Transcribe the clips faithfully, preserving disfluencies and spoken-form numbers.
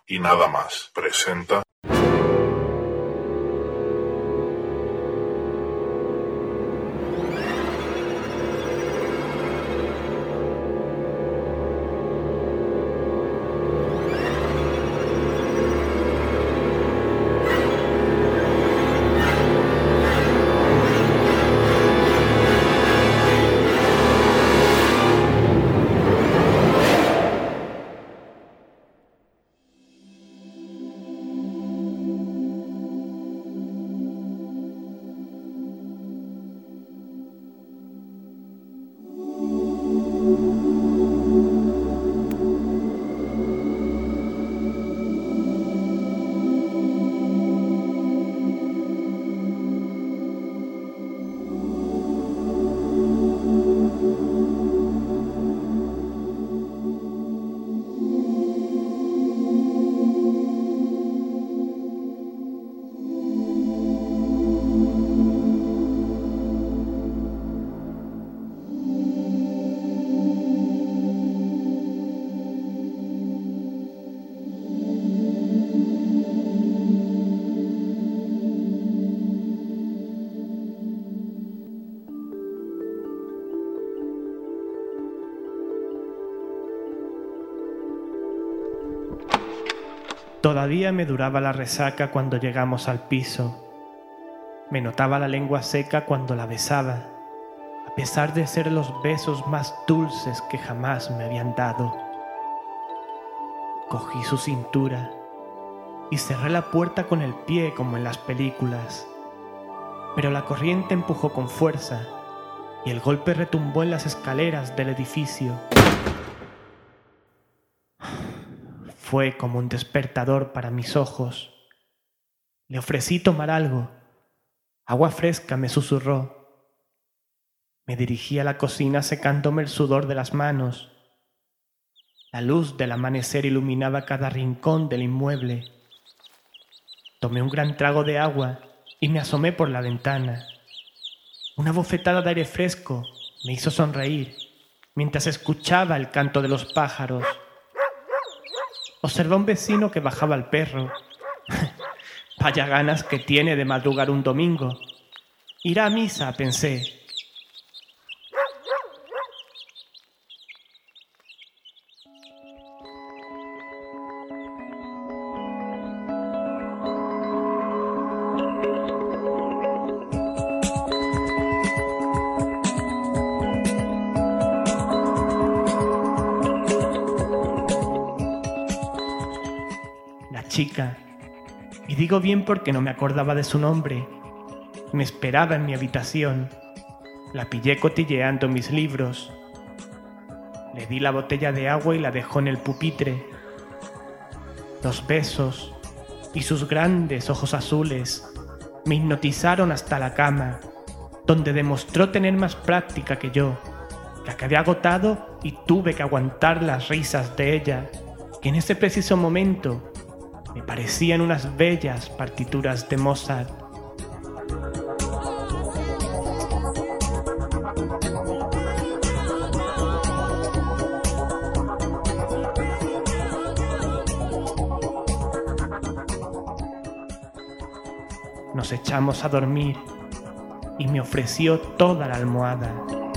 y nada más presenta... Todavía me duraba la resaca cuando llegamos al piso. Me notaba la lengua seca cuando la besaba, a pesar de ser los besos más dulces que jamás me habían dado. Cogí su cintura y cerré la puerta con el pie como en las películas, pero la corriente empujó con fuerza y el golpe retumbó en las escaleras del edificio. Fue como un despertador para mis ojos. Le ofrecí tomar algo. Agua fresca, me susurró. Me dirigí a la cocina secándome el sudor de las manos. La luz del amanecer iluminaba cada rincón del inmueble. Tomé un gran trago de agua y me asomé por la ventana. Una bofetada de aire fresco me hizo sonreír mientras escuchaba el canto de los pájaros. Observé a un vecino que bajaba al perro. Vaya ganas que tiene de madrugar un domingo. Irá a misa, pensé. Chica, y digo bien porque no me acordaba de su nombre, me esperaba en mi habitación. La pillé cotilleando mis libros. Le di la botella de agua y la dejó en el pupitre. Los besos y sus grandes ojos azules me hipnotizaron hasta la cama, donde demostró tener más práctica que yo, que acabé agotado y tuve que aguantar las risas de ella, que en ese preciso momento me parecían unas bellas partituras de Mozart. Nos echamos a dormir y me ofreció toda la almohada.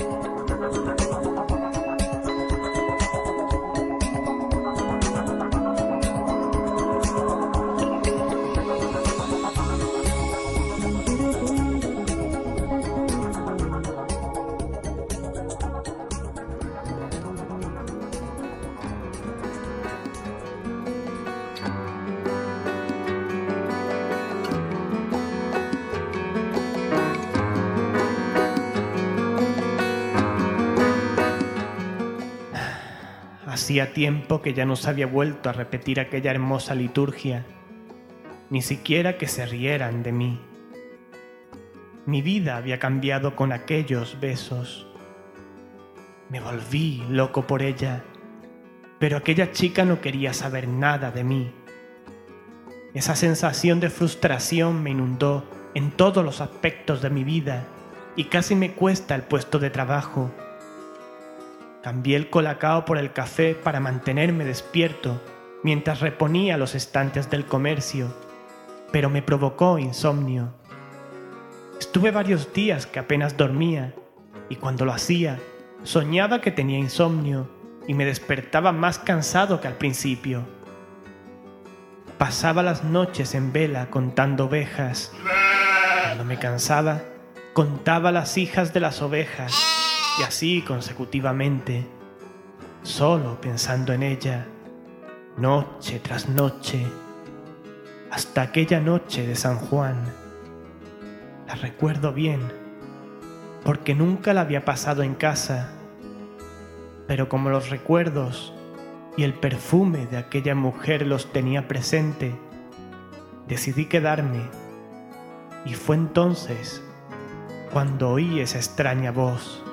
Hacía tiempo que ya no se había vuelto a repetir aquella hermosa liturgia, ni siquiera que se rieran de mí. Mi vida había cambiado con aquellos besos. Me volví loco por ella, pero aquella chica no quería saber nada de mí. Esa sensación de frustración me inundó en todos los aspectos de mi vida y casi me cuesta el puesto de trabajo. Cambié el colacao por el café para mantenerme despierto mientras reponía los estantes del comercio, pero me provocó insomnio. Estuve varios días que apenas dormía, y cuando lo hacía, soñaba que tenía insomnio y me despertaba más cansado que al principio. Pasaba las noches en vela contando ovejas. Cuando me cansaba, contaba las hijas de las ovejas, y así consecutivamente, solo pensando en ella, noche tras noche, hasta aquella noche de San Juan. La recuerdo bien, porque nunca la había pasado en casa, pero como los recuerdos y el perfume de aquella mujer los tenía presente, decidí quedarme, y fue entonces cuando oí esa extraña voz.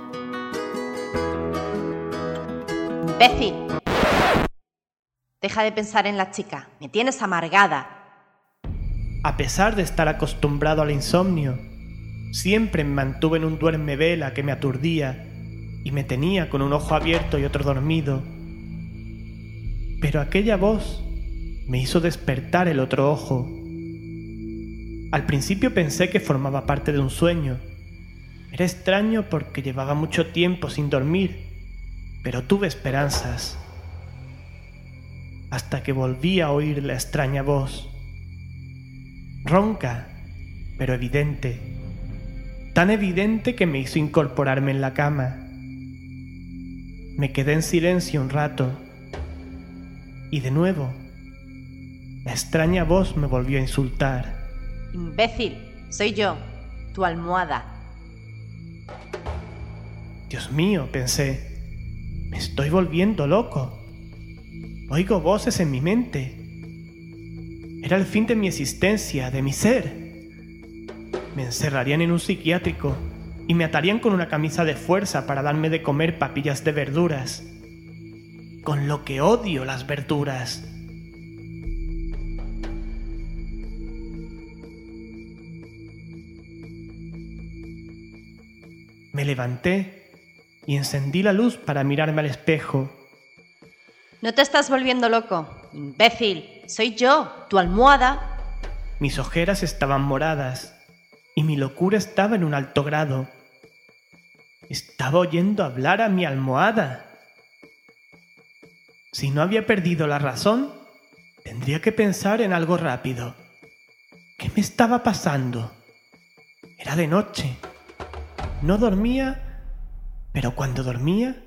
¡Imbécil! Deja de pensar en la chica, me tienes amargada. A pesar de estar acostumbrado al insomnio, siempre me mantuve en un duerme-vela que me aturdía y me tenía con un ojo abierto y otro dormido. Pero aquella voz me hizo despertar el otro ojo. Al principio pensé que formaba parte de un sueño. Era extraño porque llevaba mucho tiempo sin dormir, pero tuve esperanzas. Hasta que volví a oír la extraña voz. Ronca, pero evidente. Tan evidente que me hizo incorporarme en la cama. Me quedé en silencio un rato. Y de nuevo, la extraña voz me volvió a insultar. Imbécil, soy yo, tu almohada. Dios mío, pensé, me estoy volviendo loco. Oigo voces en mi mente. Era el fin de mi existencia, de mi ser. Me encerrarían en un psiquiátrico y me atarían con una camisa de fuerza para darme de comer papillas de verduras. Con lo que odio las verduras. Me levanté y encendí la luz para mirarme al espejo. No te estás volviendo loco, imbécil, soy yo, tu almohada. Mis ojeras estaban moradas y mi locura estaba en un alto grado. Estaba oyendo hablar a mi almohada. Si no había perdido la razón, tendría que pensar en algo rápido. ¿Qué me estaba pasando? Era de noche. No dormía, pero cuando dormía...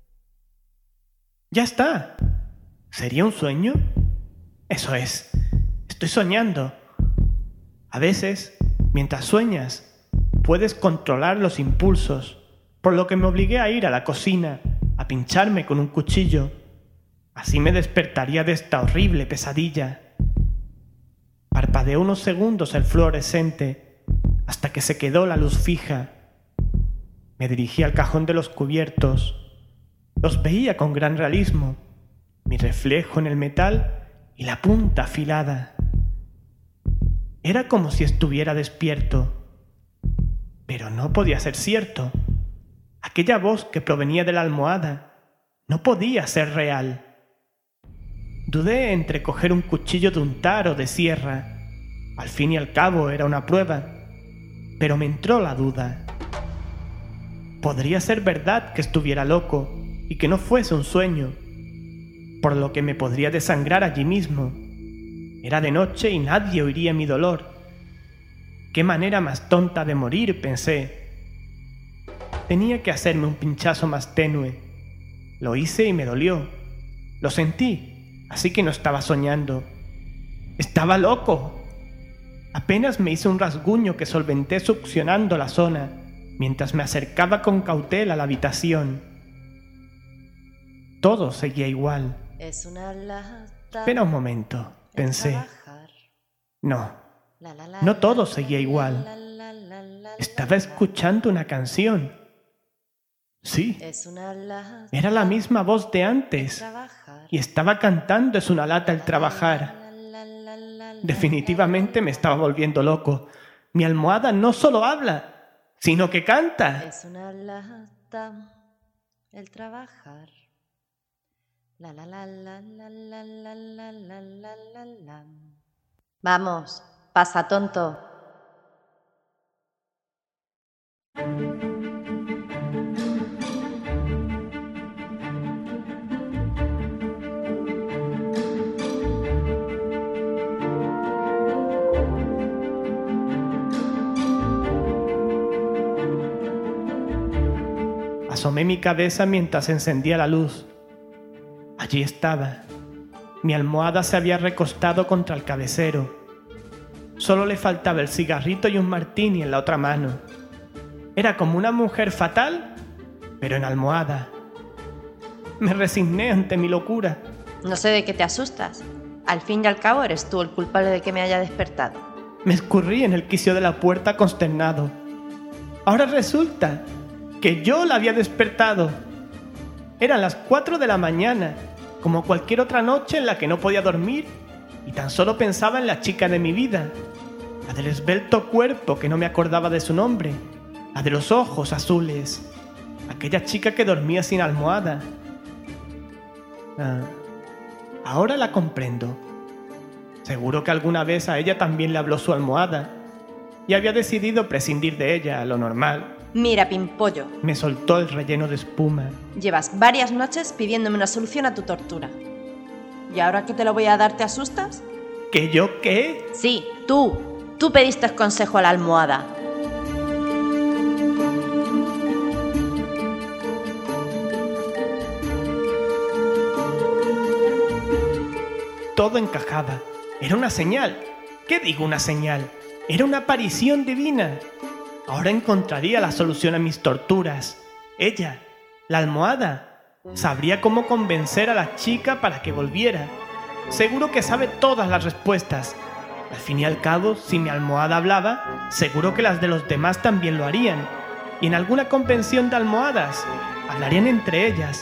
¡Ya está! ¿Sería un sueño? Eso es, estoy soñando. A veces, mientras sueñas, puedes controlar los impulsos, por lo que me obligué a ir a la cocina, a pincharme con un cuchillo. Así me despertaría de esta horrible pesadilla. Parpadeé unos segundos el fluorescente, hasta que se quedó la luz fija. Me dirigí al cajón de los cubiertos. Los veía con gran realismo, mi reflejo en el metal y la punta afilada. Era como si estuviera despierto, pero no podía ser cierto. Aquella voz que provenía de la almohada no podía ser real. Dudé entre coger un cuchillo de untar o de sierra. Al fin y al cabo era una prueba, pero me entró la duda. Podría ser verdad que estuviera loco y que no fuese un sueño, por lo que me podría desangrar allí mismo. Era de noche y nadie oiría mi dolor. ¡Qué manera más tonta de morir!, pensé. Tenía que hacerme un pinchazo más tenue. Lo hice y me dolió. Lo sentí, así que no estaba soñando. ¡Estaba loco! Apenas me hice un rasguño que solventé succionando la zona, mientras me acercaba con cautela a la habitación. Todo seguía igual. Es una lata. Espera un momento, pensé. Trabajar. No, La, la, la, no todo la, seguía la, igual. la, la, la, la, Estaba la, escuchando una canción. Sí, Es una lata. era la misma voz de antes. Trabajar. Y estaba cantando Es una lata el trabajar. La, la, la, la, la, Definitivamente me estaba volviendo loco. Mi almohada no solo habla, sino que canta. Es una lata el trabajar. La la la la la la la la la la la la. Vamos, pasa tonto. Asomé mi cabeza mientras encendía la luz. Allí estaba. Mi almohada se había recostado contra el cabecero. Solo le faltaba el cigarrito y un martini en la otra mano. Era como una mujer fatal, pero en almohada. Me resigné ante mi locura. No sé de qué te asustas. Al fin y al cabo eres tú el culpable de que me haya despertado. Me escurrí en el quicio de la puerta consternado. Ahora resulta que yo la había despertado. Eran las cuatro de la mañana, como cualquier otra noche en la que no podía dormir y tan solo pensaba en la chica de mi vida, la del esbelto cuerpo que no me acordaba de su nombre, la de los ojos azules, aquella chica que dormía sin almohada. Ah, ahora la comprendo. Seguro que alguna vez a ella también le habló su almohada y había decidido prescindir de ella, lo normal. Mira, pimpollo. Me soltó el relleno de espuma. Llevas varias noches pidiéndome una solución a tu tortura. ¿Y ahora que te lo voy a dar te asustas? ¿Que yo qué? Sí, tú. Tú pediste consejo a la almohada. Todo encajaba. Era una señal. ¿Qué digo una señal? Era una aparición divina. Ahora encontraría la solución a mis torturas. Ella, la almohada, sabría cómo convencer a la chica para que volviera. Seguro que sabe todas las respuestas. Al fin y al cabo, si mi almohada hablaba, seguro que las de los demás también lo harían. Y en alguna convención de almohadas, hablarían entre ellas.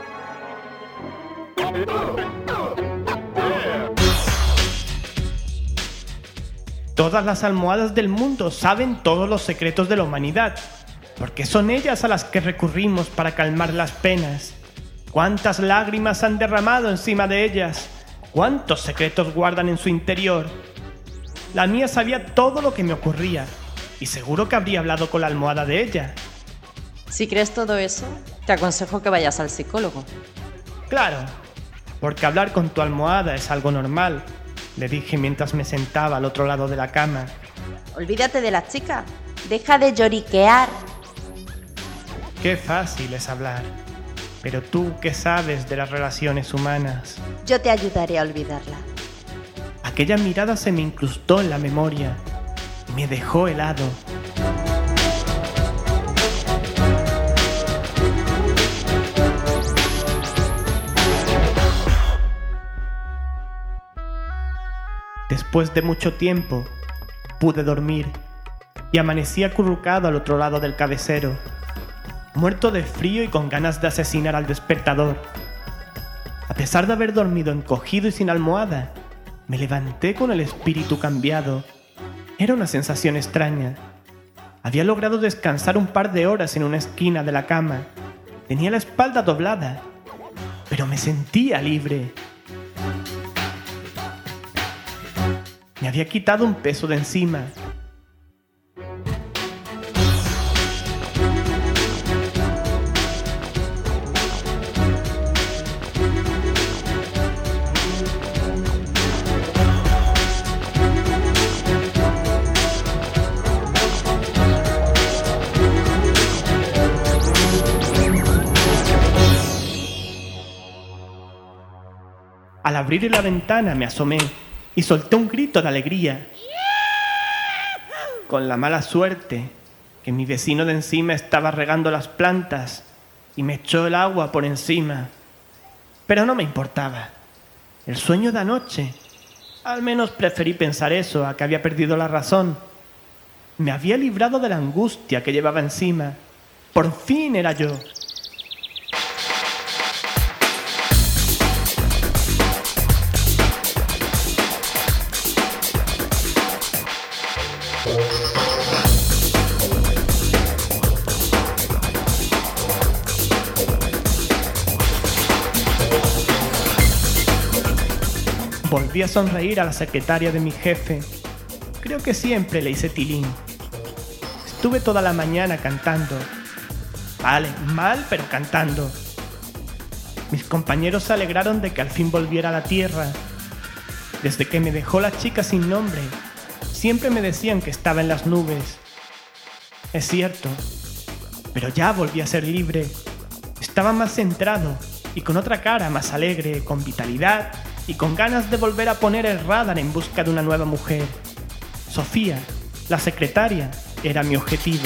Todas las almohadas del mundo saben todos los secretos de la humanidad, porque son ellas a las que recurrimos para calmar las penas. ¿Cuántas lágrimas han derramado encima de ellas? ¿Cuántos secretos guardan en su interior? La mía sabía todo lo que me ocurría, y seguro que habría hablado con la almohada de ella. Si crees todo eso, te aconsejo que vayas al psicólogo. Claro, porque hablar con tu almohada es algo normal, le dije mientras me sentaba al otro lado de la cama. Olvídate de la chica. Deja de lloriquear. Qué fácil es hablar. Pero tú, ¿qué sabes de las relaciones humanas? Yo te ayudaré a olvidarla. Aquella mirada se me incrustó en la memoria y me dejó helado. Después de mucho tiempo, pude dormir y amanecí acurrucado al otro lado del cabecero, muerto de frío y con ganas de asesinar al despertador. A pesar de haber dormido encogido y sin almohada, me levanté con el espíritu cambiado. Era una sensación extraña. Había logrado descansar un par de horas en una esquina de la cama. Tenía la espalda doblada, pero me sentía libre. Me había quitado un peso de encima. Al abrir la ventana me asomé y solté un grito de alegría. Con la mala suerte que mi vecino de encima estaba regando las plantas y me echó el agua por encima. Pero no me importaba. El sueño de anoche. Al menos preferí pensar eso a que había perdido la razón. Me había librado de la angustia que llevaba encima. Por fin era yo. Volví a sonreír a la secretaria de mi jefe. Creo que siempre le hice tilín. Estuve toda la mañana cantando. Vale, mal, pero cantando. Mis compañeros se alegraron de que al fin volviera a la tierra. Desde que me dejó la chica sin nombre, siempre me decían que estaba en las nubes. Es cierto, pero ya volví a ser libre. Estaba más centrado y con otra cara más alegre, con vitalidad y con ganas de volver a poner el radar en busca de una nueva mujer. Sofía, la secretaria, era mi objetivo.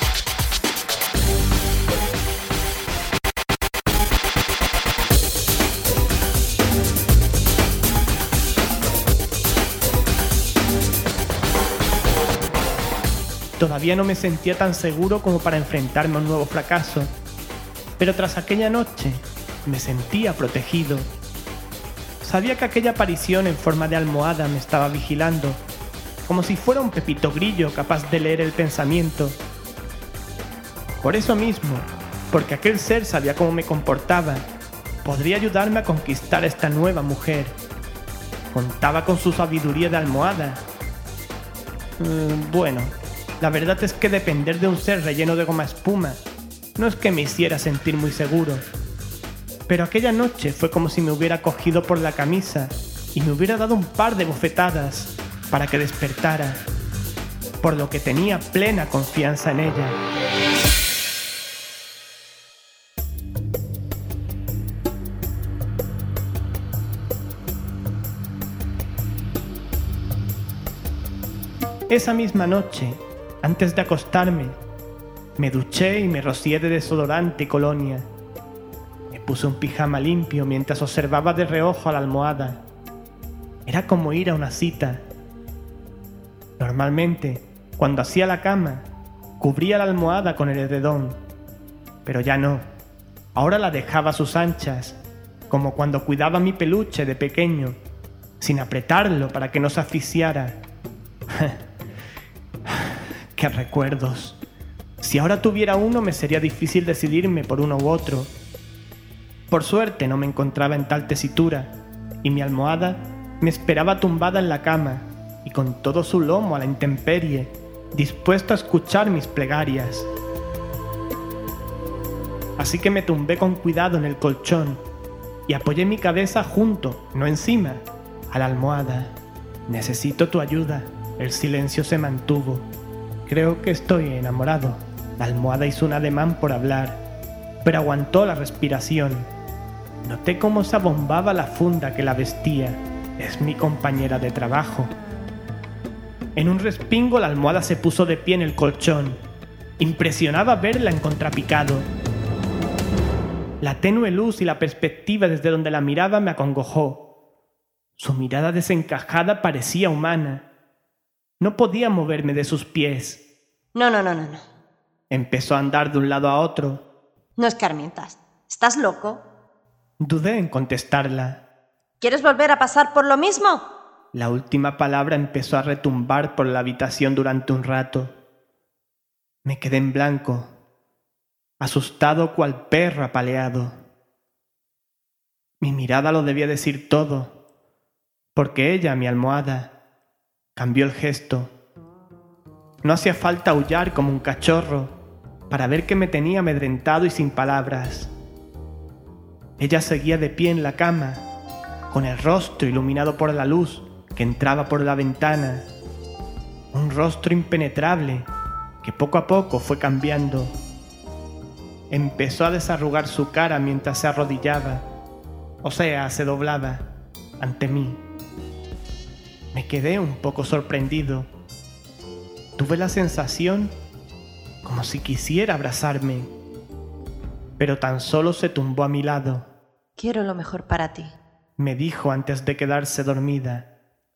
Todavía no me sentía tan seguro como para enfrentarme a un nuevo fracaso, pero tras aquella noche me sentía protegido. Sabía que aquella aparición en forma de almohada me estaba vigilando, como si fuera un pepito grillo capaz de leer el pensamiento. Por eso mismo, porque aquel ser sabía cómo me comportaba, podría ayudarme a conquistar a esta nueva mujer. Contaba con su sabiduría de almohada. Mm, bueno... La verdad es que depender de un ser relleno de goma espuma no es que me hiciera sentir muy seguro. Pero aquella noche fue como si me hubiera cogido por la camisa y me hubiera dado un par de bofetadas para que despertara, por lo que tenía plena confianza en ella. Esa misma noche, antes de acostarme, me duché y me rocié de desodorante y colonia. Me puse un pijama limpio mientras observaba de reojo a la almohada. Era como ir a una cita. Normalmente, cuando hacía la cama, cubría la almohada con el edredón, pero ya no. Ahora la dejaba a sus anchas, como cuando cuidaba mi peluche de pequeño, sin apretarlo para que no se asfixiara. ¡Qué recuerdos! Si ahora tuviera uno, me sería difícil decidirme por uno u otro. Por suerte no me encontraba en tal tesitura, y mi almohada me esperaba tumbada en la cama y con todo su lomo a la intemperie, dispuesto a escuchar mis plegarias. Así que me tumbé con cuidado en el colchón y apoyé mi cabeza junto, no encima, a la almohada. Necesito tu ayuda. El silencio se mantuvo. Creo que estoy enamorado. La almohada hizo un ademán por hablar, pero aguantó la respiración. Noté cómo se abombaba la funda que la vestía. Es mi compañera de trabajo. En un respingo la almohada se puso de pie en el colchón. Impresionaba verla en contrapicado. La tenue luz y la perspectiva desde donde la miraba me acongojó. Su mirada desencajada parecía humana. No podía moverme de sus pies. No, no, no, no, no. Empezó a andar de un lado a otro. No escarmientas. ¿Estás loco? Dudé en contestarla. ¿Quieres volver a pasar por lo mismo? La última palabra empezó a retumbar por la habitación durante un rato. Me quedé en blanco, asustado cual perro apaleado. Mi mirada lo debía decir todo, porque ella, mi almohada, cambió el gesto. No hacía falta aullar como un cachorro para ver que me tenía amedrentado y sin palabras. Ella seguía de pie en la cama, con el rostro iluminado por la luz que entraba por la ventana. Un rostro impenetrable que poco a poco fue cambiando. Empezó a desarrugar su cara mientras se arrodillaba, o sea, se doblaba ante mí. Me quedé un poco sorprendido. Tuve la sensación como si quisiera abrazarme, pero tan solo se tumbó a mi lado. Quiero lo mejor para ti, me dijo antes de quedarse dormida.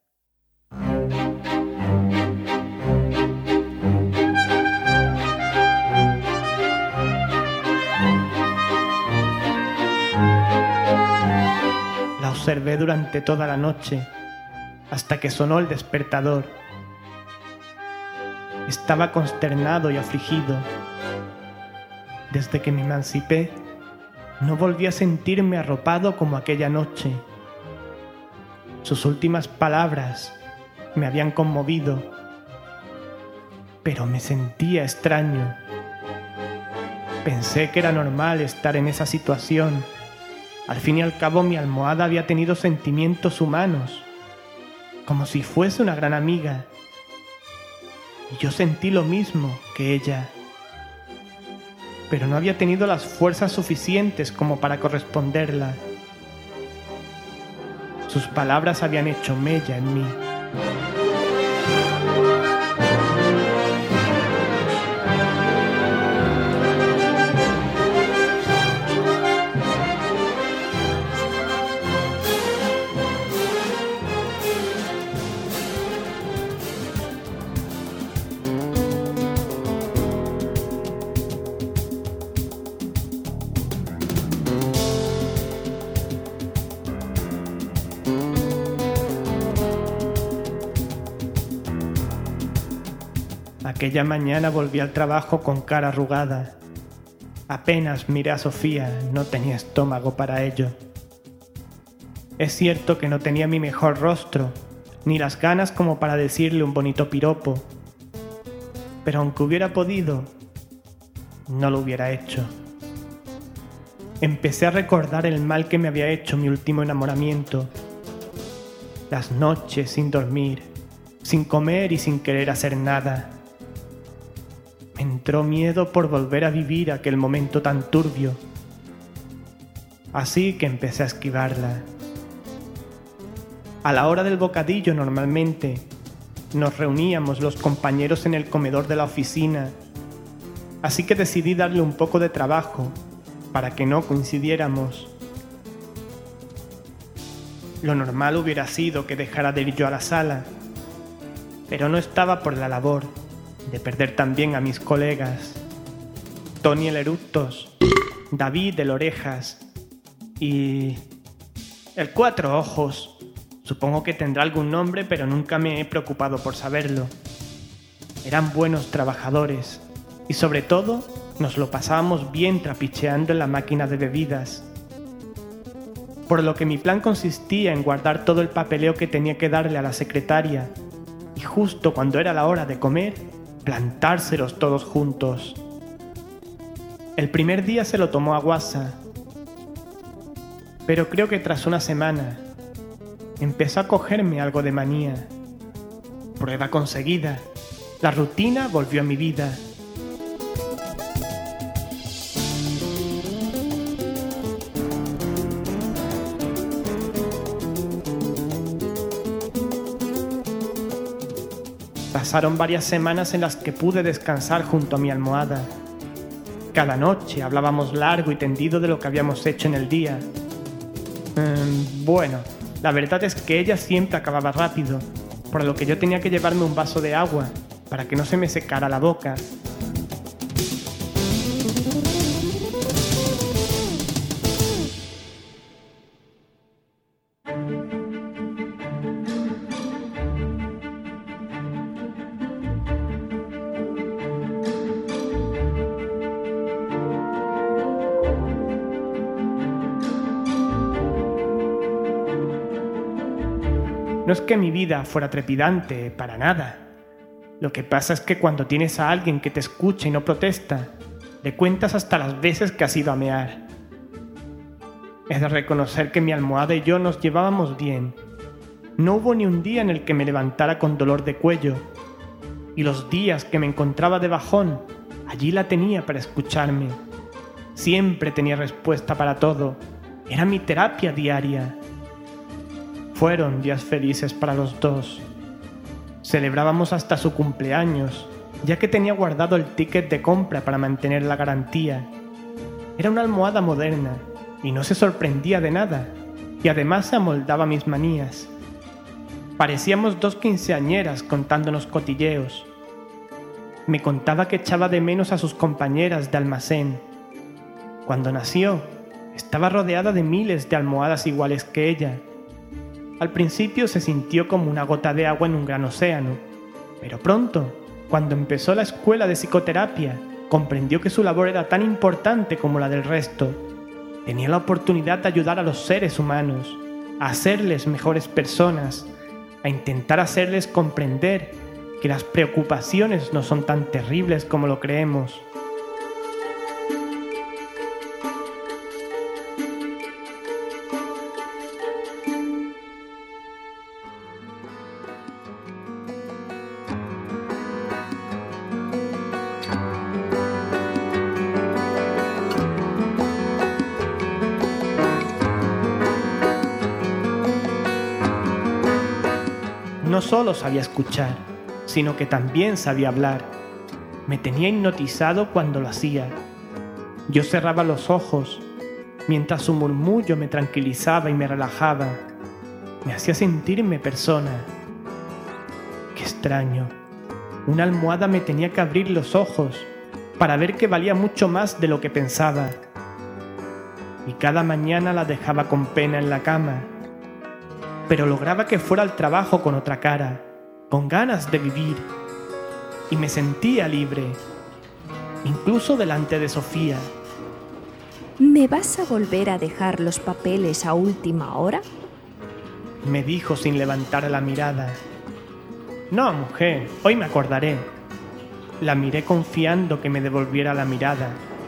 La observé durante toda la noche, hasta que sonó el despertador. Estaba consternado y afligido. Desde que me emancipé, no volví a sentirme arropado como aquella noche. Sus últimas palabras me habían conmovido, pero me sentía extraño. Pensé que era normal estar en esa situación. Al fin y al cabo, mi almohada había tenido sentimientos humanos, como si fuese una gran amiga. Y yo sentí lo mismo que ella, pero no había tenido las fuerzas suficientes como para corresponderla. Sus palabras habían hecho mella en mí. Aquella mañana volví al trabajo con cara arrugada. Apenas miré a Sofía, no tenía estómago para ello. Es cierto que no tenía mi mejor rostro, ni las ganas como para decirle un bonito piropo. Pero aunque hubiera podido, no lo hubiera hecho. Empecé a recordar el mal que me había hecho mi último enamoramiento. Las noches sin dormir, sin comer y sin querer hacer nada. Me entró miedo por volver a vivir aquel momento tan turbio. Así que empecé a esquivarla. A la hora del bocadillo normalmente nos reuníamos los compañeros en el comedor de la oficina, así que decidí darle un poco de trabajo para que no coincidiéramos. Lo normal hubiera sido que dejara de ir yo a la sala, pero no estaba por la labor de perder también a mis colegas, Tony el Eructos, David el Orejas y el Cuatro Ojos. Supongo que tendrá algún nombre, pero nunca me he preocupado por saberlo. Eran buenos trabajadores y sobre todo nos lo pasábamos bien trapicheando en la máquina de bebidas. Por lo que mi plan consistía en guardar todo el papeleo que tenía que darle a la secretaria y justo cuando era la hora de comer, plantárselos todos juntos. El primer día se lo tomó a guasa, pero creo que tras una semana empezó a cogerme algo de manía. Prueba conseguida. La rutina volvió a mi vida. Pasaron varias semanas en las que pude descansar junto a mi almohada. Cada noche hablábamos largo y tendido de lo que habíamos hecho en el día. Um, bueno, la verdad es que ella siempre acababa rápido, por lo que yo tenía que llevarme un vaso de agua para que no se me secara la boca. No es que mi vida fuera trepidante, para nada. Lo que pasa es que cuando tienes a alguien que te escucha y no protesta, le cuentas hasta las veces que has ido a mear. He de reconocer que mi almohada y yo nos llevábamos bien. No hubo ni un día en el que me levantara con dolor de cuello. Y los días que me encontraba de bajón, allí la tenía para escucharme. Siempre tenía respuesta para todo. Era mi terapia diaria. Fueron días felices para los dos. Celebrábamos hasta su cumpleaños, ya que tenía guardado el ticket de compra para mantener la garantía. Era una almohada moderna y no se sorprendía de nada, y además se amoldaba a mis manías. Parecíamos dos quinceañeras contándonos cotilleos. Me contaba que echaba de menos a sus compañeras de almacén. Cuando nació, estaba rodeada de miles de almohadas iguales que ella. Al principio se sintió como una gota de agua en un gran océano, pero pronto, cuando empezó la escuela de psicoterapia, comprendió que su labor era tan importante como la del resto. Tenía la oportunidad de ayudar a los seres humanos, a hacerles mejores personas, a intentar hacerles comprender que las preocupaciones no son tan terribles como lo creemos. No solo sabía escuchar, sino que también sabía hablar. Me tenía hipnotizado cuando lo hacía. Yo cerraba los ojos, mientras su murmullo me tranquilizaba y me relajaba. Me hacía sentirme persona. Qué extraño. Una almohada me tenía que abrir los ojos para ver que valía mucho más de lo que pensaba. Y cada mañana la dejaba con pena en la cama, pero lograba que fuera al trabajo con otra cara, con ganas de vivir, y me sentía libre, incluso delante de Sofía. ¿Me vas a volver a dejar los papeles a última hora?, me dijo sin levantar la mirada. No, mujer, hoy me acordaré. La miré confiando que me devolviera la mirada.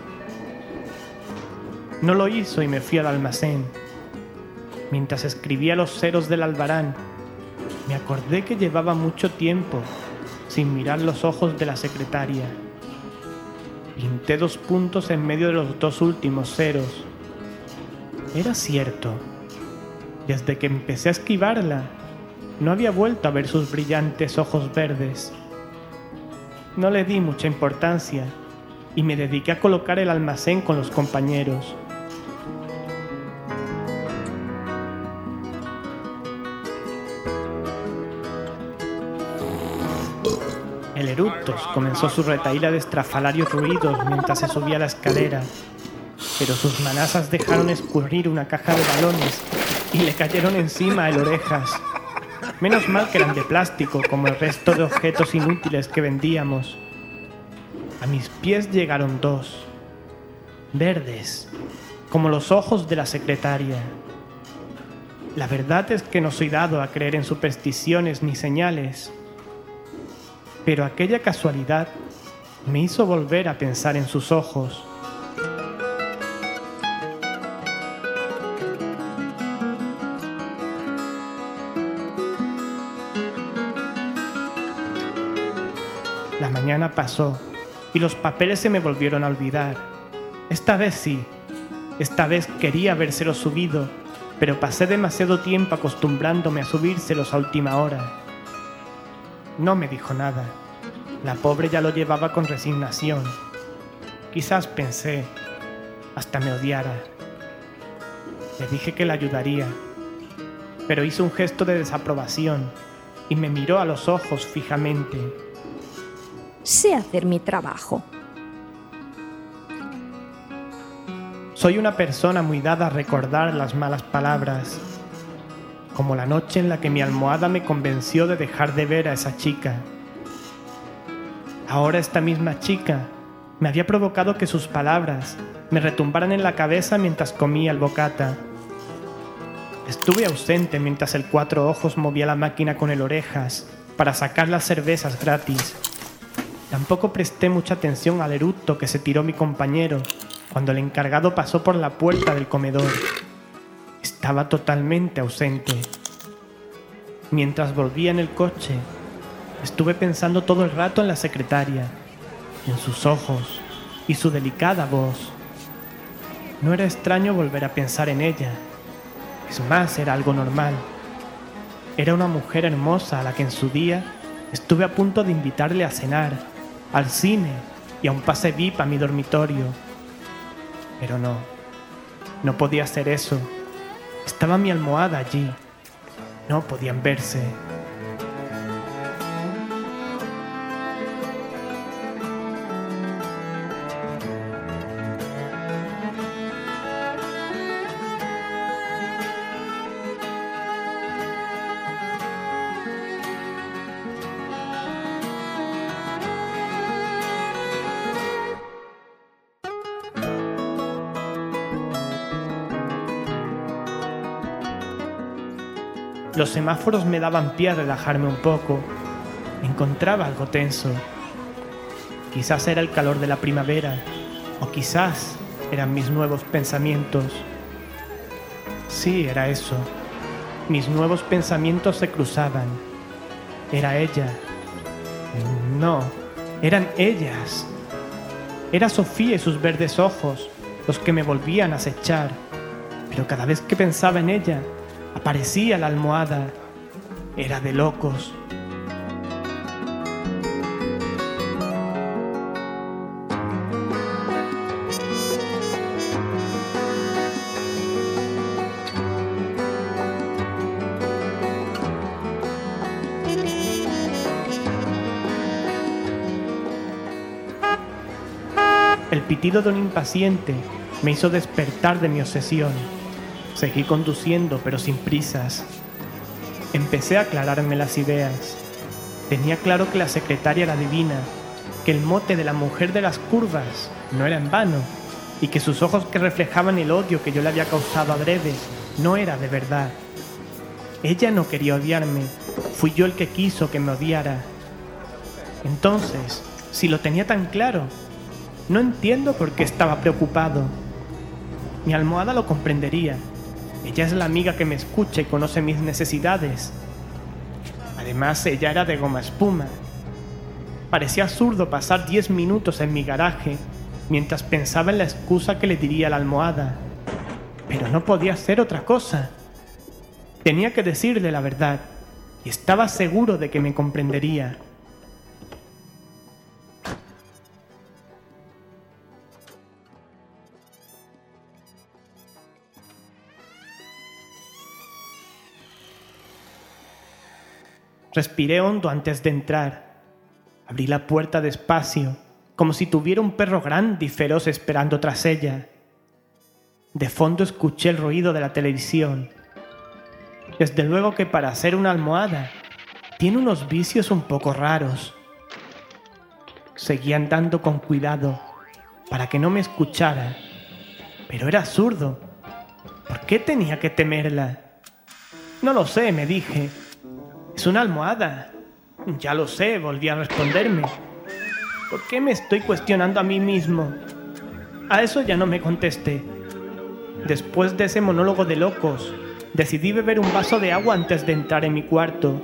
No lo hizo y me fui al almacén. Mientras escribía los ceros del albarán, me acordé que llevaba mucho tiempo sin mirar los ojos de la secretaria. Pinté dos puntos en medio de los dos últimos ceros. Era cierto. Desde que empecé a esquivarla, no había vuelto a ver sus brillantes ojos verdes. No le di mucha importancia y me dediqué a colocar el almacén con los compañeros. El Eructos comenzó su retahíla de estrafalarios ruidos mientras se subía la escalera, pero sus manazas dejaron escurrir una caja de balones y le cayeron encima el Orejas. Menos mal que eran de plástico, como el resto de objetos inútiles que vendíamos. A mis pies llegaron dos, verdes, como los ojos de la secretaria. La verdad es que no soy dado a creer en supersticiones ni señales, pero aquella casualidad me hizo volver a pensar en sus ojos. La mañana pasó y los papeles se me volvieron a olvidar. Esta vez sí, esta vez quería habérselos subido, pero pasé demasiado tiempo acostumbrándome a subírselos a última hora. No me dijo nada. La pobre ya lo llevaba con resignación. Quizás pensé, hasta me odiara. Le dije que la ayudaría, pero hizo un gesto de desaprobación y me miró a los ojos fijamente. Sé hacer mi trabajo. Soy una persona muy dada a recordar las malas palabras, como la noche en la que mi almohada me convenció de dejar de ver a esa chica. Ahora esta misma chica me había provocado que sus palabras me retumbaran en la cabeza mientras comía el bocata. Estuve ausente mientras el Cuatro Ojos movía la máquina con el Orejas para sacar las cervezas gratis. Tampoco presté mucha atención al eructo que se tiró mi compañero cuando el encargado pasó por la puerta del comedor. Estaba totalmente ausente. Mientras volvía en el coche, estuve pensando todo el rato en la secretaria, en sus ojos y su delicada voz. No era extraño volver a pensar en ella. Es más, era algo normal. Era una mujer hermosa a la que en su día estuve a punto de invitarle a cenar, al cine y a un pase V I P a mi dormitorio. Pero no, no podía hacer eso. Estaba mi almohada allí. No podían verse. Los semáforos me daban pie a relajarme un poco. Me encontraba algo tenso. Quizás era el calor de la primavera, o quizás eran mis nuevos pensamientos. Sí, era eso. Mis nuevos pensamientos se cruzaban. Era ella. No, eran ellas. Era Sofía y sus verdes ojos los que me volvían a acechar. Pero cada vez que pensaba en ella, aparecía la almohada. Era de locos. El pitido de un impaciente me hizo despertar de mi obsesión. Seguí conduciendo, pero sin prisas. Empecé a aclararme las ideas. Tenía claro que la secretaria era divina, que el mote de la mujer de las curvas no era en vano, y que sus ojos que reflejaban el odio que yo le había causado adrede no era de verdad. Ella no quería odiarme, fui yo el que quiso que me odiara. Entonces, si lo tenía tan claro, no entiendo por qué estaba preocupado. Mi almohada lo comprendería. Ella es la amiga que me escucha y conoce mis necesidades. Además, ella era de goma espuma. Parecía absurdo pasar diez minutos en mi garaje mientras pensaba en la excusa que le diría a la almohada. Pero no podía hacer otra cosa. Tenía que decirle la verdad, y estaba seguro de que me comprendería. Respiré hondo antes de entrar. Abrí la puerta despacio, como si tuviera un perro grande y feroz esperando tras ella. De fondo escuché el ruido de la televisión. Desde luego que para ser una almohada, tiene unos vicios un poco raros. Seguí andando con cuidado, para que no me escuchara. Pero era absurdo. ¿Por qué tenía que temerla? No lo sé, me dije. Es una almohada. Ya lo sé, volví a responderme. ¿Por qué me estoy cuestionando a mí mismo? A eso ya no me contesté. Después de ese monólogo de locos, decidí beber un vaso de agua antes de entrar en mi cuarto.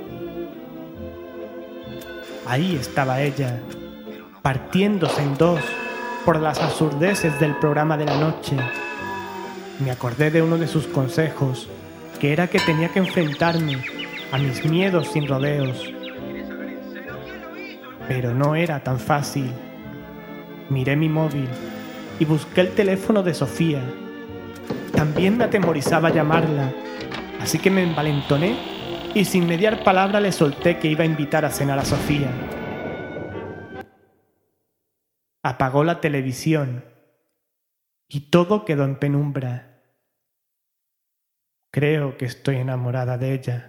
Ahí estaba ella, partiéndose en dos por las absurdeces del programa de la noche. Me acordé de uno de sus consejos, que era que tenía que enfrentarme a mis miedos sin rodeos. Pero no era tan fácil. Miré mi móvil y busqué el teléfono de Sofía. También me atemorizaba llamarla, así que me envalentoné y sin mediar palabra le solté que iba a invitar a cenar a Sofía. Apagó la televisión y todo quedó en penumbra. Creo que estoy enamorada de ella.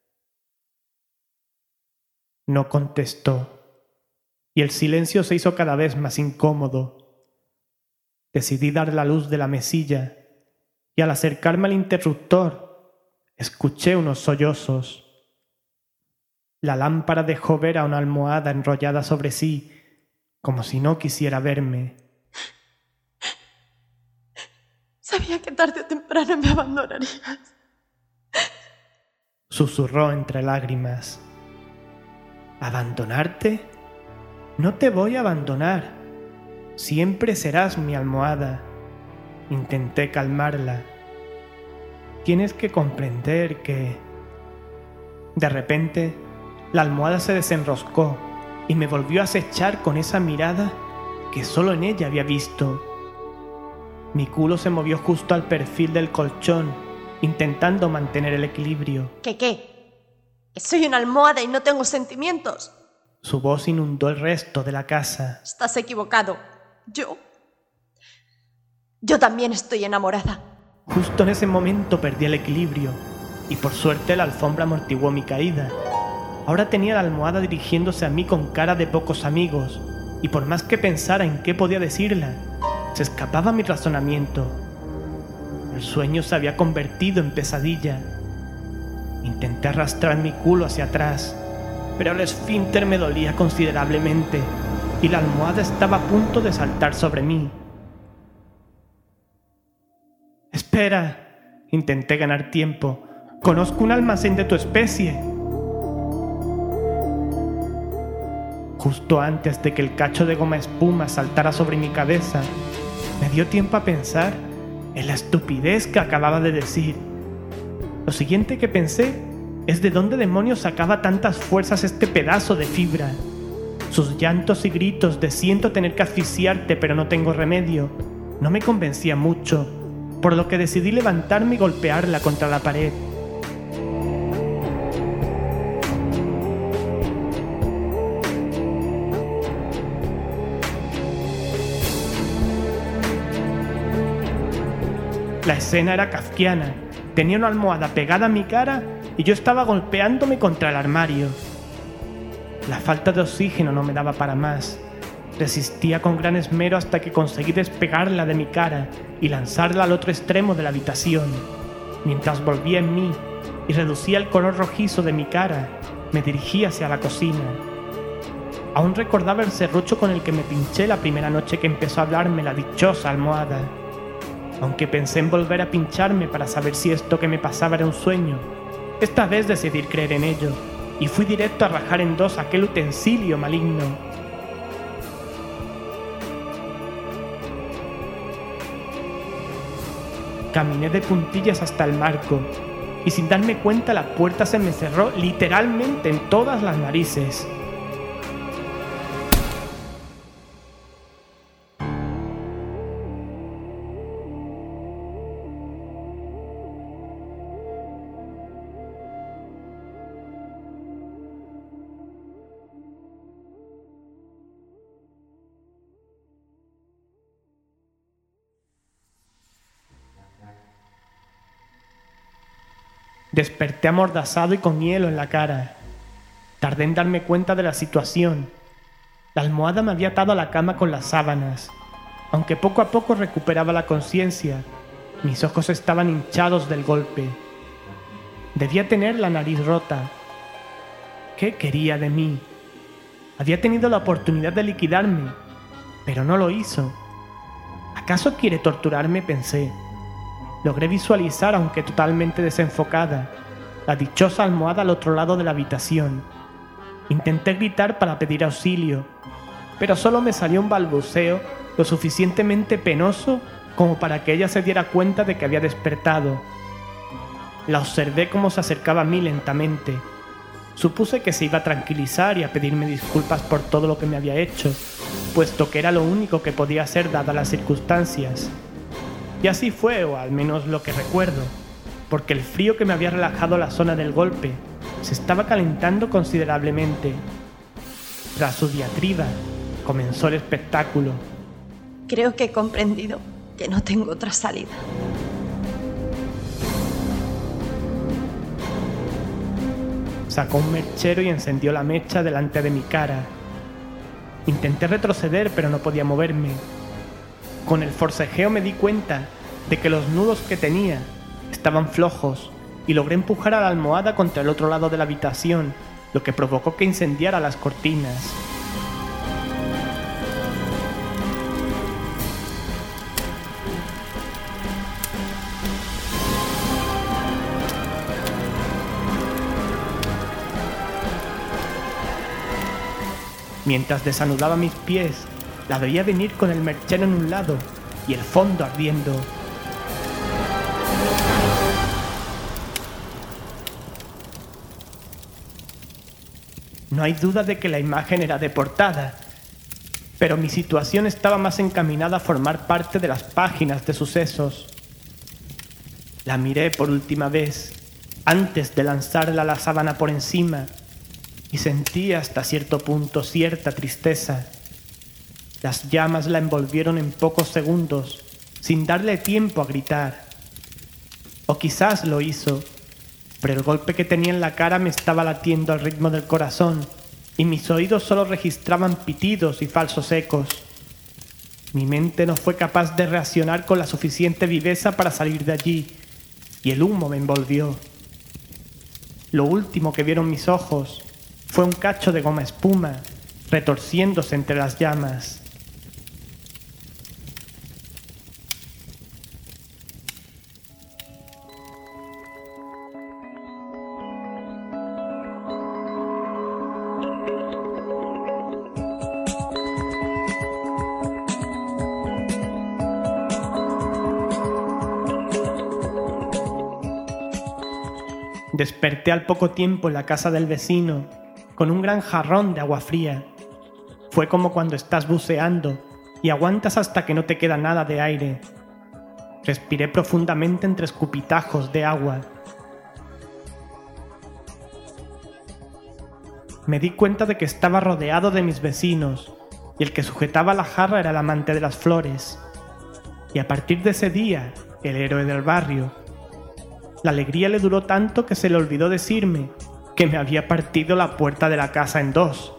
No contestó, y el silencio se hizo cada vez más incómodo. Decidí dar la luz de la mesilla, y al acercarme al interruptor, escuché unos sollozos. La lámpara dejó ver a una almohada enrollada sobre sí, como si no quisiera verme. Sabía que tarde o temprano me abandonarías. Susurró entre lágrimas. ¿Abandonarte? No te voy a abandonar. Siempre serás mi almohada. Intenté calmarla. Tienes que comprender que... De repente, la almohada se desenroscó y me volvió a acechar con esa mirada que solo en ella había visto. Mi culo se movió justo al perfil del colchón, intentando mantener el equilibrio. ¿Qué qué? ¿Que soy una almohada y no tengo sentimientos? Su voz inundó el resto de la casa. Estás equivocado. Yo... Yo también estoy enamorada. Justo en ese momento perdí el equilibrio y por suerte la alfombra amortiguó mi caída. Ahora tenía la almohada dirigiéndose a mí con cara de pocos amigos y por más que pensara en qué podía decirla, se escapaba mi razonamiento. El sueño se había convertido en pesadilla. Intenté arrastrar mi culo hacia atrás, pero el esfínter me dolía considerablemente y la almohada estaba a punto de saltar sobre mí. «Espera», intenté ganar tiempo. «Conozco un almacén de tu especie». Justo antes de que el cacho de goma espuma saltara sobre mi cabeza, me dio tiempo a pensar en la estupidez que acababa de decir. Lo siguiente que pensé es de dónde demonios sacaba tantas fuerzas este pedazo de fibra. Sus llantos y gritos de siento tener que asfixiarte pero no tengo remedio no me convencía mucho, por lo que decidí levantarme y golpearla contra la pared. La escena era kafkiana. Tenía una almohada pegada a mi cara y yo estaba golpeándome contra el armario. La falta de oxígeno no me daba para más. Resistía con gran esmero hasta que conseguí despegarla de mi cara y lanzarla al otro extremo de la habitación. Mientras volvía en mí y reducía el color rojizo de mi cara, me dirigí hacia la cocina. Aún recordaba el serrucho con el que me pinché la primera noche que empezó a hablarme la dichosa almohada. Aunque pensé en volver a pincharme para saber si esto que me pasaba era un sueño, esta vez decidí creer en ello y fui directo a rajar en dos aquel utensilio maligno. Caminé de puntillas hasta el marco y sin darme cuenta la puerta se me cerró literalmente en todas las narices. Desperté amordazado y con hielo en la cara. Tardé en darme cuenta de la situación. La almohada me había atado a la cama con las sábanas. Aunque poco a poco recuperaba la conciencia, mis ojos estaban hinchados del golpe. Debía tener la nariz rota. ¿Qué quería de mí? Había tenido la oportunidad de liquidarme, pero no lo hizo. ¿Acaso quiere torturarme?, pensé. Logré visualizar, aunque totalmente desenfocada, la dichosa almohada al otro lado de la habitación. Intenté gritar para pedir auxilio, pero solo me salió un balbuceo lo suficientemente penoso como para que ella se diera cuenta de que había despertado. La observé como se acercaba a mí lentamente. Supuse que se iba a tranquilizar y a pedirme disculpas por todo lo que me había hecho, puesto que era lo único que podía hacer dadas las circunstancias. Y así fue, o al menos lo que recuerdo, porque el frío que me había relajado la zona del golpe se estaba calentando considerablemente. Tras su diatriba, comenzó el espectáculo. Creo que he comprendido que no tengo otra salida. Sacó un mechero y encendió la mecha delante de mi cara. Intenté retroceder, pero no podía moverme. Con el forcejeo me di cuenta de que los nudos que tenía estaban flojos y logré empujar a la almohada contra el otro lado de la habitación, lo que provocó que incendiara las cortinas. Mientras desanudaba mis pies, la veía venir con el mechero en un lado y el fondo ardiendo. No hay duda de que la imagen era de portada, pero mi situación estaba más encaminada a formar parte de las páginas de sucesos. La miré por última vez, antes de lanzarla la sábana por encima, y sentí hasta cierto punto cierta tristeza. Las llamas la envolvieron en pocos segundos, sin darle tiempo a gritar. O quizás lo hizo, pero el golpe que tenía en la cara me estaba latiendo al ritmo del corazón, y mis oídos solo registraban pitidos y falsos ecos. Mi mente no fue capaz de reaccionar con la suficiente viveza para salir de allí, y el humo me envolvió. Lo último que vieron mis ojos fue un cacho de goma espuma retorciéndose entre las llamas. Desperté al poco tiempo en la casa del vecino con un gran jarrón de agua fría. Fue como cuando estás buceando y aguantas hasta que no te queda nada de aire. Respiré profundamente entre escupitajos de agua. Me di cuenta de que estaba rodeado de mis vecinos y el que sujetaba la jarra era el amante de las flores. Y a partir de ese día, el héroe del barrio. La alegría le duró tanto que se le olvidó decirme que me había partido la puerta de la casa en dos.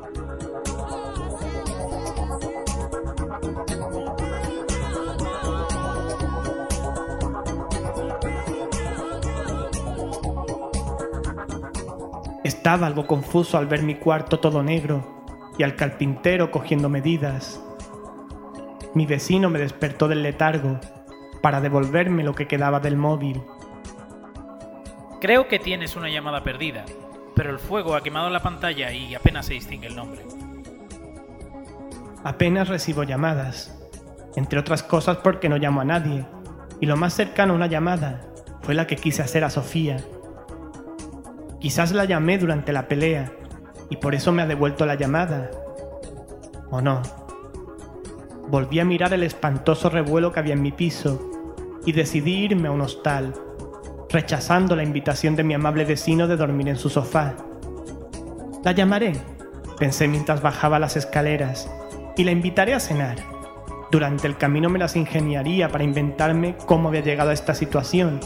Estaba algo confuso al ver mi cuarto todo negro y al carpintero cogiendo medidas. Mi vecino me despertó del letargo para devolverme lo que quedaba del móvil. Creo que tienes una llamada perdida, pero el fuego ha quemado la pantalla y apenas se distingue el nombre. Apenas recibo llamadas, entre otras cosas porque no llamo a nadie, y lo más cercano a una llamada fue la que quise hacer a Sofía. Quizás la llamé durante la pelea, y por eso me ha devuelto la llamada. ¿O no? Volví a mirar el espantoso revuelo que había en mi piso, y decidí irme a un hostal, rechazando la invitación de mi amable vecino de dormir en su sofá. La llamaré, pensé mientras bajaba las escaleras, y la invitaré a cenar. Durante el camino me las ingeniaría para inventarme cómo había llegado a esta situación.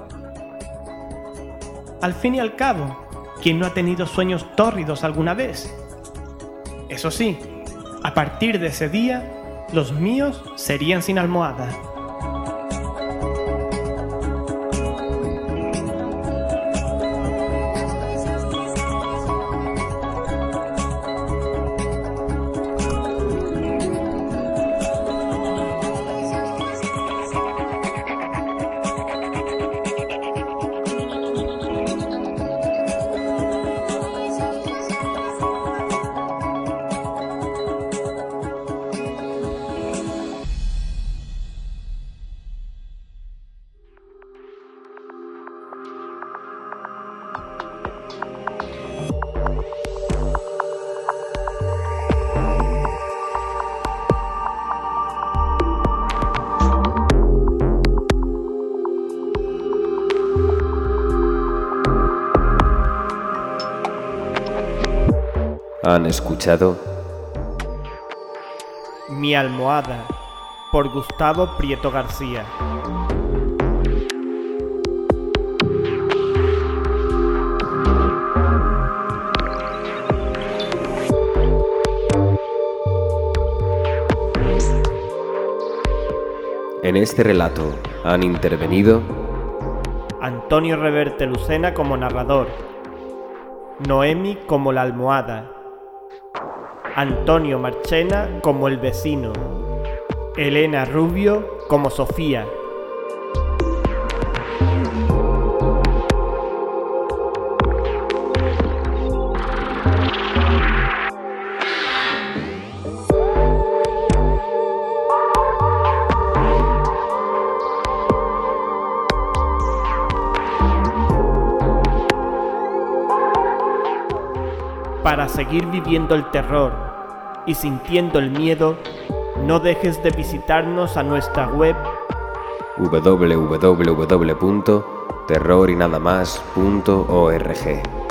Al fin y al cabo, ¿quién no ha tenido sueños tórridos alguna vez? Eso sí, a partir de ese día, los míos serían sin almohada. Han escuchado Mi almohada, por Gustavo Prieto García. En este relato han intervenido Antonio Reverte Lucena como narrador, Noemi como la almohada, Antonio Marchena como el vecino, Elena Rubio como Sofía. Para seguir viviendo el terror y sintiendo el miedo, no dejes de visitarnos a nuestra web w w w punto terror y nada más punto org.